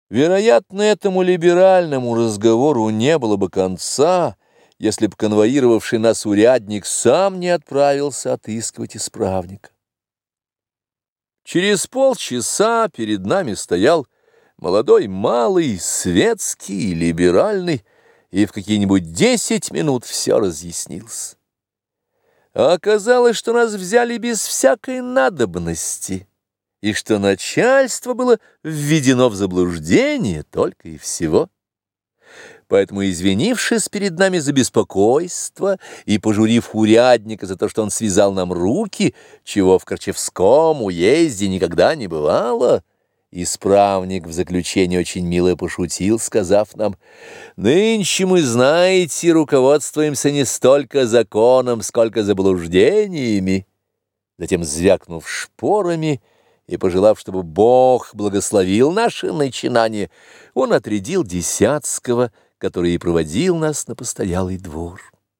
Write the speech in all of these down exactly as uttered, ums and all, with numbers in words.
Вероятно, этому либеральному разговору не было бы конца, если бы конвоировавший нас урядник сам не отправился отыскивать исправника. Через полчаса перед нами стоял молодой малый, светский, либеральный, и в какие-нибудь десять минут все разъяснилось. А оказалось, что нас взяли без всякой надобности, и что начальство было введено в заблуждение только и всего. Поэтому, извинившись перед нами за беспокойство и пожурив урядника за то, что он связал нам руки, чего в Корчевском уезде никогда не бывало, исправник в заключение очень мило пошутил, сказав нам: «Нынче мы, знаете, руководствуемся не столько законом, сколько заблуждениями». Затем, звякнув шпорами и пожелав, чтобы Бог благословил наше начинание, он отрядил Десятского, который и проводил нас на постоялый двор.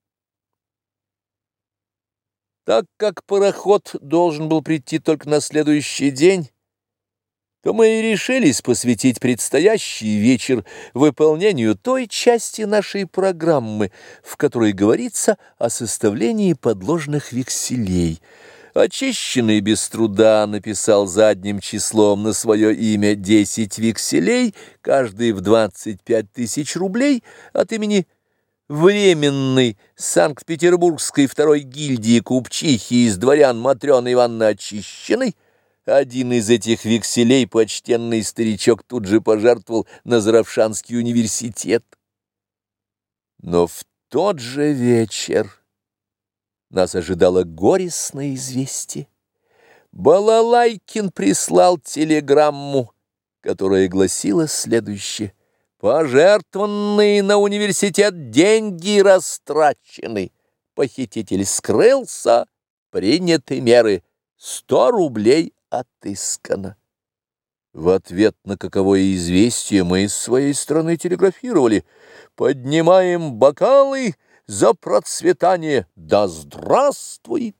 Так как пароход должен был прийти только на следующий день, то мы и решились посвятить предстоящий вечер выполнению той части нашей программы, в которой говорится о составлении подложных векселей. Очищенный без труда написал задним числом на свое имя десять векселей, каждый в двадцать пять тысяч рублей, от имени временной Санкт-Петербургской второй гильдии купчихи из дворян Матрёны Ивановны Очищенной. Один из этих векселей почтенный старичок тут же пожертвовал на Заравшанский университет. Но в тот же вечер нас ожидало горестное известие. Балалайкин прислал телеграмму, которая гласила следующее: «Пожертвованные на университет деньги растрачены. Похититель скрылся, приняты меры, сто рублей отыскано». В ответ на каковое известие мы с своей стороны телеграфировали: «Поднимаем бокалы за процветание, да здравствует!»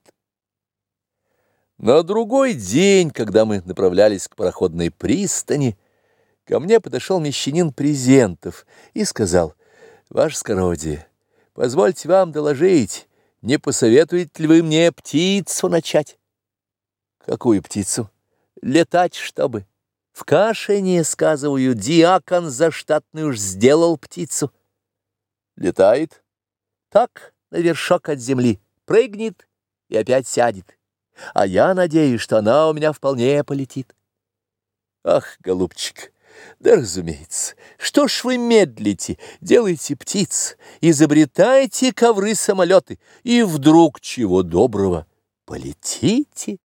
На другой день, когда мы направлялись к пароходной пристани, ко мне подошел мещанин Презентов и сказал: «Ваше скородие, позвольте вам доложить, не посоветуете ли вы мне птицу начать?» «Какую птицу?» «Летать, чтобы. В Кашине, сказываю, диакон заштатный уж сделал птицу». «Летает?» «Так, на вершок от земли, прыгнет и опять сядет. А я надеюсь, что она у меня вполне полетит». «Ах, голубчик, да разумеется, что ж вы медлите, делайте птиц, изобретайте ковры-самолеты, и вдруг чего доброго полетите».